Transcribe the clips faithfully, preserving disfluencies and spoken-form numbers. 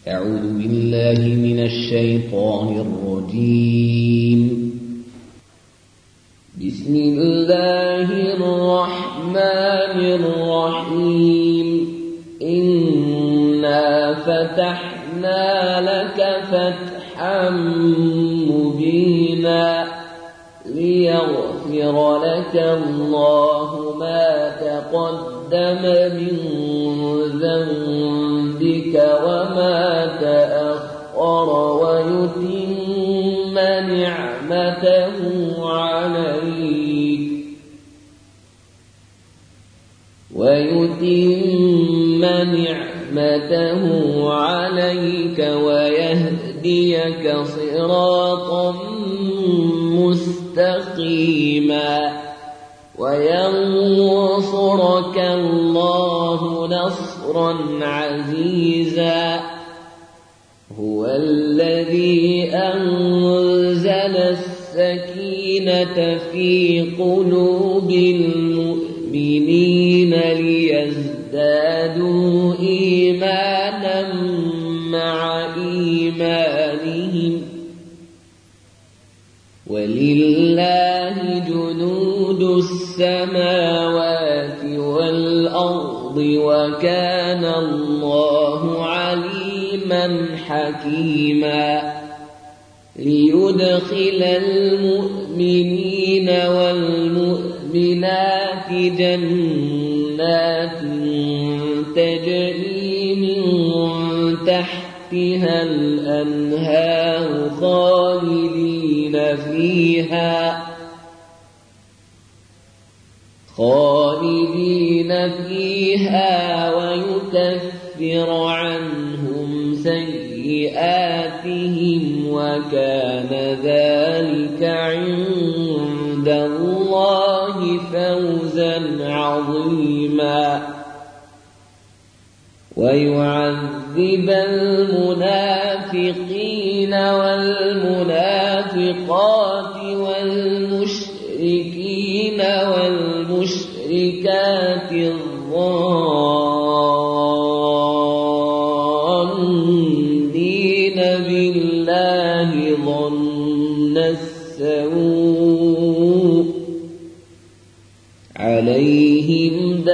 أعوذ بالله من الشيطان الرجيم. بسم الله الرحمن الرحيم. إنا فتحنا لك فتحا مبينا ليغفر لك الله ما تقدم من ذنبك وما تأخر ويتم نعمته عليك ويتم نعمته عليك ويهديك صراطا مستقيما وينصرك الله نصرا عزيزا. هو الذي أنزل السكينة في قلوب المؤمنين ليزدادوا إيمانا مع إيمانهم ولله جنود السماوات والأرض وكان الله عليما حكيما. ليدخل المؤمنين والمؤمنات جنات تجري من تحتها الأنهار خالدين فيها خالدين فيها ويكفر عنهم سيئاتهم وكان ذلك عند الله فوزا عظيما. ويعذب المنافقين والمنافقات والمشركين والمشركات الظانين بالله ظن السوء عليهم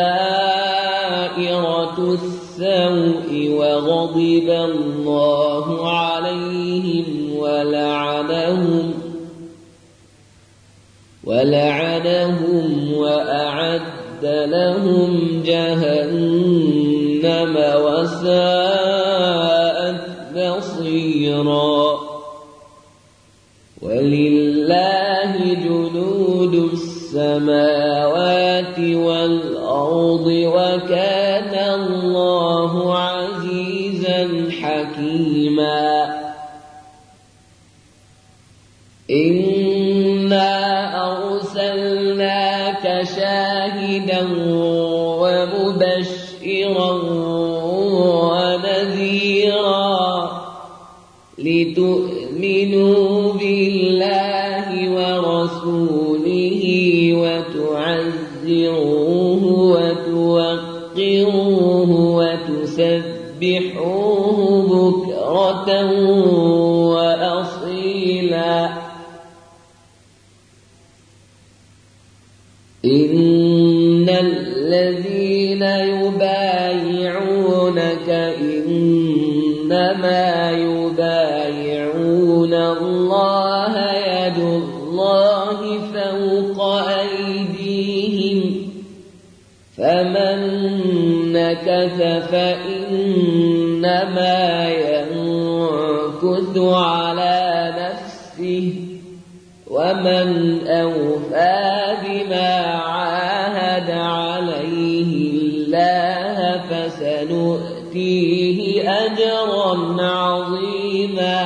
دائرة السوء وغضب الله عليهم ولعنهم ولعنهم وأعد لهم جهنم وساءت مصيرا. ولله جنود السماوات والأرض وكان الله عزيزا حكيما. إنا أرسلناك شاهدا ومبشرا ونذيرا لتؤمنوا بالله ورسوله وتعزروه وتوقروه وتسبحوه بكرة وأصيلا. إن الذين يبايعونك إنما يبايعون الله يد الله فوق أيديهم فمن نكث فإنما ينكث على نفسه ومن أوفى بما عاهد عليه الله فسنؤتيه أجرا عظيما.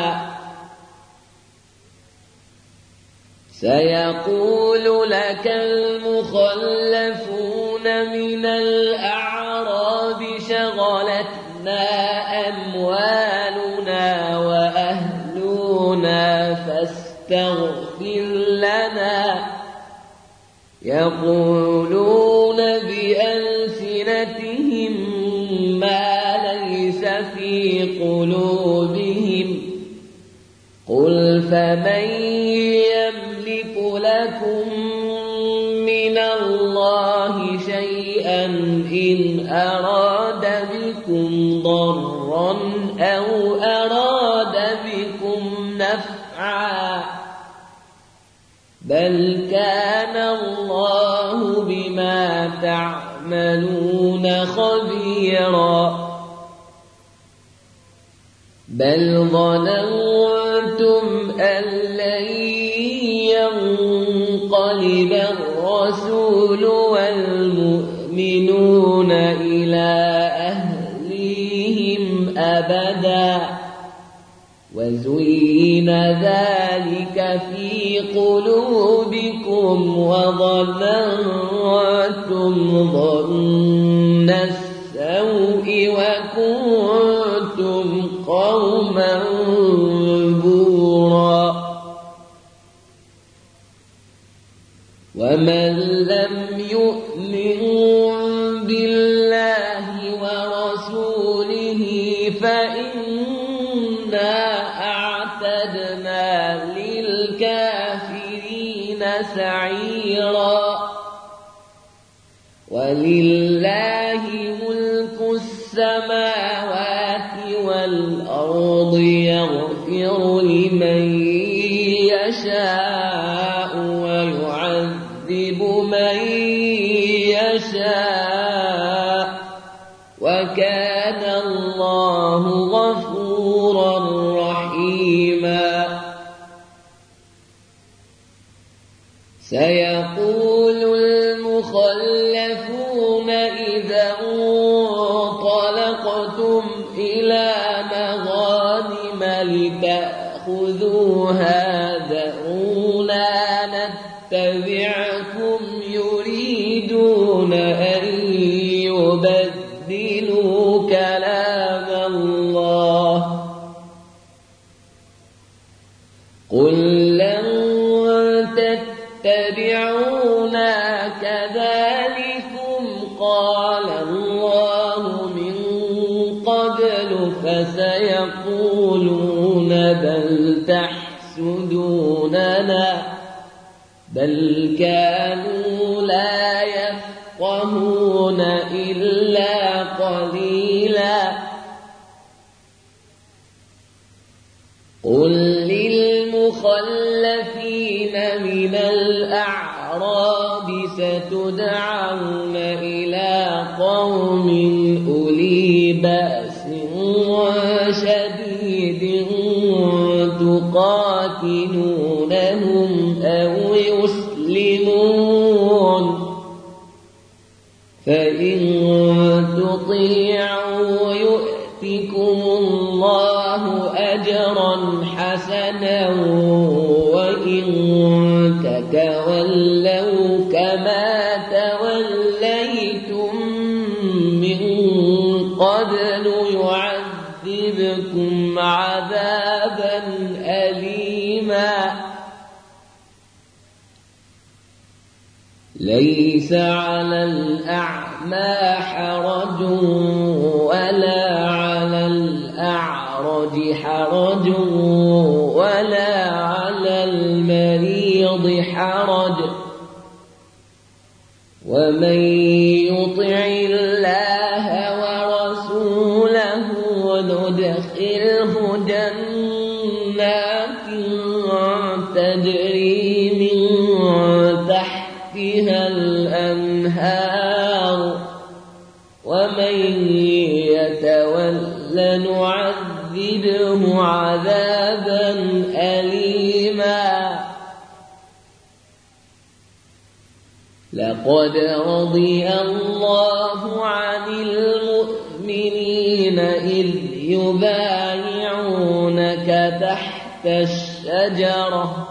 سيقول لك المخلفون من الأعراب شغلتنا أموالنا وأهلنا فاستغفر لنا. يقولون بألسنتهم ما ليس في قلوبهم قل فمن يملك لكم من الله شيئا إن أراد بكم ضرا أو أراد بكم نفعا بل كان الله بما تعملون خبيرا بل ظننتم أن لن ينقلب الرسول والمؤمنون إلى أهليهم أبدا وزين ذلك في قلوبكم وظننتم ظن السوء وكنتم قوما بورا ومن لم يؤمن بالله ورسوله فإنا أعتدنا للكافرين سعيرا ولله ملك السماوات والأرض يغفر لمن يشاء ويعذب من يشاء وكان الله غفورا رحيما سيقول المخلفون إذا انطلقتم إلى مغانم لتأخذوها ذرونا نتبعكم يريدون أن يبدلوا كلام الله قل لن تتبعونا كذلكم قال الله من قبل فسيقولون بل تحسدوننا بل كانوا لا يفقهون إلا قليلا قل للمخلفين من الأعراب ستدعون إلى قوم أولي بأس شديد تقاتلونهم أو يسلمون فإن تطيعوا يؤتكم الله أجرا حسنا وإن تتولوا كما توليتم من قبل يعذبكم عذابا أليما ليس على الأعمى حرج ولا على الأعرج حرج ولا على المريض حرج ومن يطع الله ورسوله ندخله جنات تجري من تحتها الأنهار ومن يتول نعذبه عذابا أليما لقد رضي الله عن المؤمنين إذ يبايعونك تحت الشجرة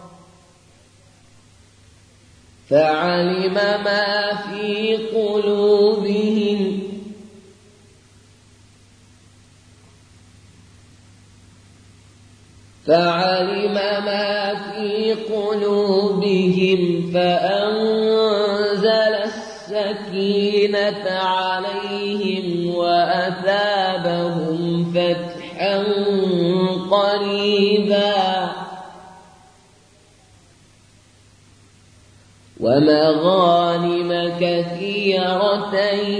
فعلم ما في قلوبهم فعلم ما في قلوبهم فأنزل السكينة عليهم وأثابهم فتحا فتحا قريبا ومغانم كثيرة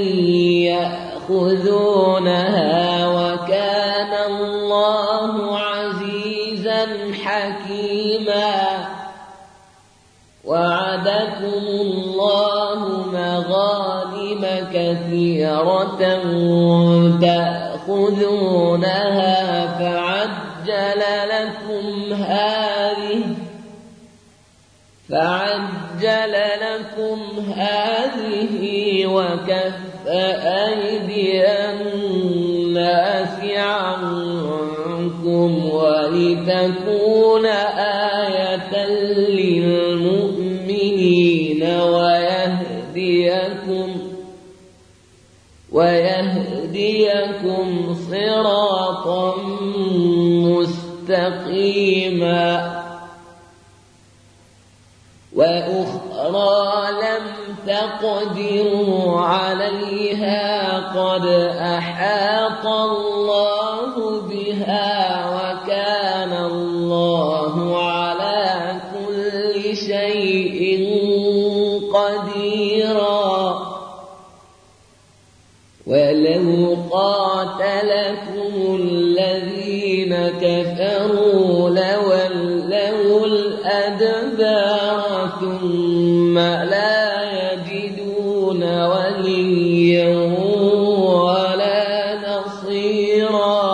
يأخذونها وكان الله عزيزا حكيما وعدكم الله مغانم كثيرة تأخذونها فعجل لكم هذه فعجل لكم هذه وكف أيدي الناس عنكم ولتكون آية للمؤمنين ويهديكم ويهديكم صراطا مستقيما وأخرى لم تقدروا عليها قد أحاط الله بها وكان الله على كل شيء قديرا ولو قاتلكم الذين كفروا لولوا الأدبار ثم لا يجدون وليا ولا نصيرا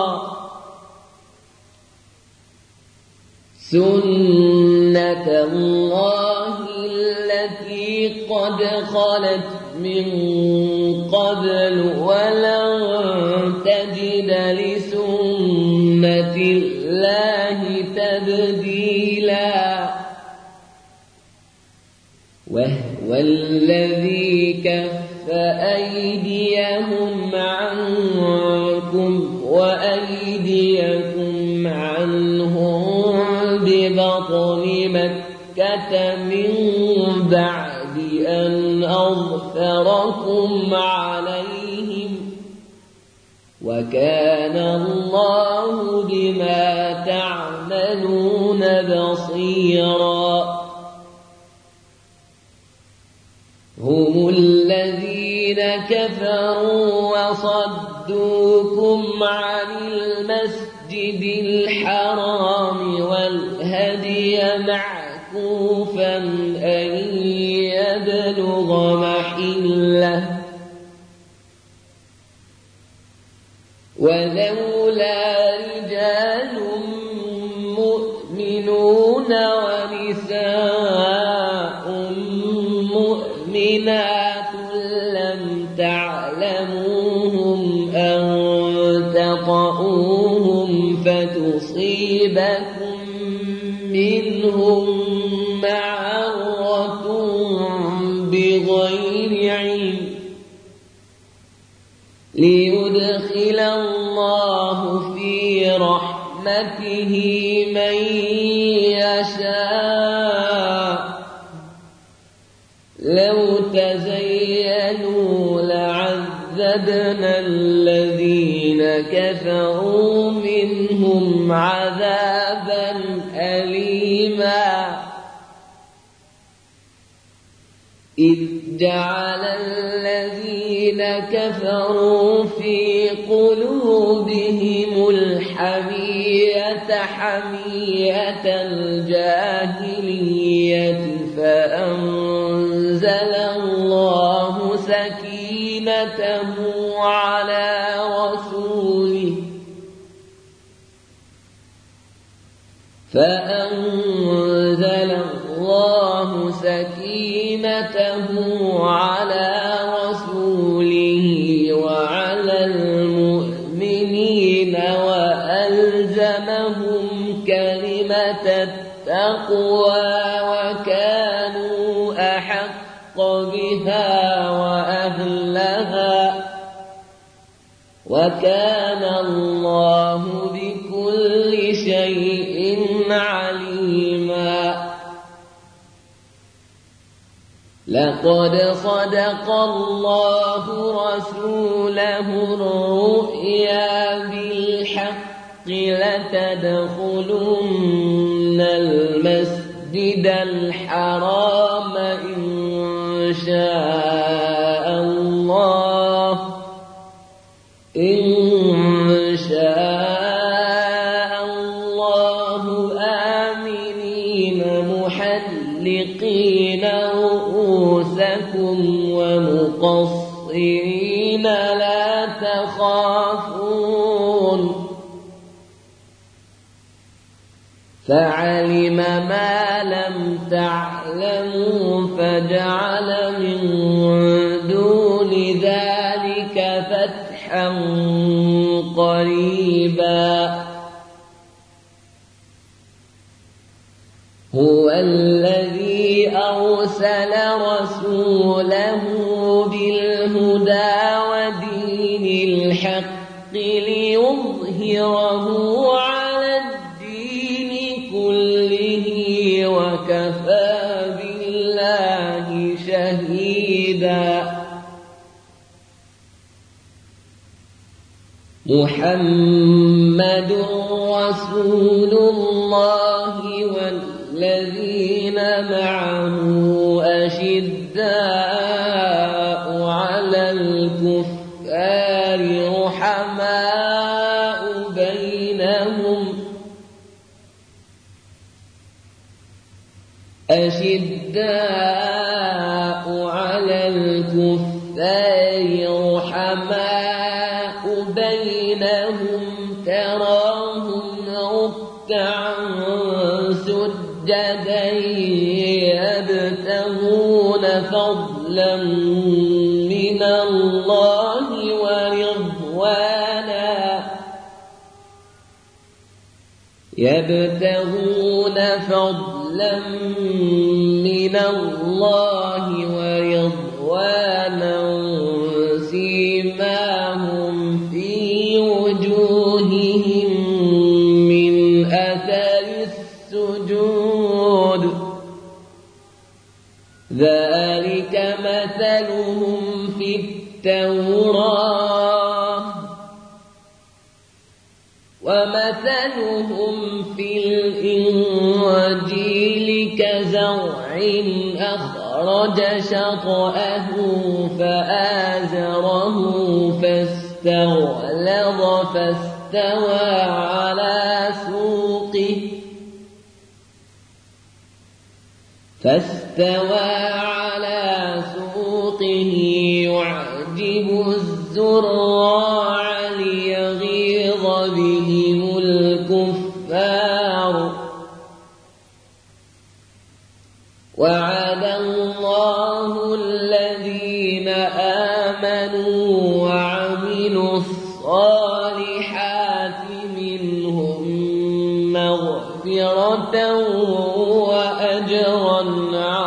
سنة الله التي قد خلت من قبل ولن تجد لسنة الله تبديلا وهو الذي كف أيديهم عنكم وأيديكم عنهم ببطن مكة من بعد أن أظفركم عليهم وكان الله بما تعملون بصيرا هم الذين كفروا وصدوكم عن المسجد الحرام والهدي معكوفا أن يبلغ محله ولولا رجال مؤمنون ونساء مؤمنات لم تعلموهم أن تطؤوهم فتصيبكم منهم معرة بغير علم ليدخل الله في رحمته من يشاء لو تزينوا لعذبنا الذين كفروا منهم عذابا أليما إذ جعل الذين كفروا في قلوبهم الحمية حمية الجاهلية فأنزل الله سكينته على رسوله فأنزل الله سكينته على رسوله وعلى المؤمنين وألزمهم كلمة التقوى وكانوا أحق بها وأهلها وكان الله بكل شيء عليما لقد صدق الله رسوله الرؤيا بالحق لتدخلن المسجد الحرام إن شاء الله إن شاء الله آمنين محلقين رؤوسكم ومقصرين لا تخافون فعلم ما لم تعلموا فجعل من دون ذلك فتحا قريبا هو الذي أرسل رسوله بالهدى ودين الحق ليظهره على الدين كله وكفى بالله شهيدا محمد رسول الله والذين معه أشداء على الكفار رحماء بينهم أشداء على الكفار رحماء بينهم تراهم ركعا سجدا يبتغون فضلا من الله ورضوانا يبتغون فضلا من الله ورضوانا سيماهم في وجوههم من أثر السجود ذلك مثلهم في التوراة ومثلهم في الإنجيل كزرع أخرج شطأه فآزره فاستغلظ فاستوى على سوقه فاستوى على سوقه يعجب الزراع ليغيظ بهم الكفار وعد الله الذين آمنوا وعملوا الصالحات منهم مغفرة وأجرا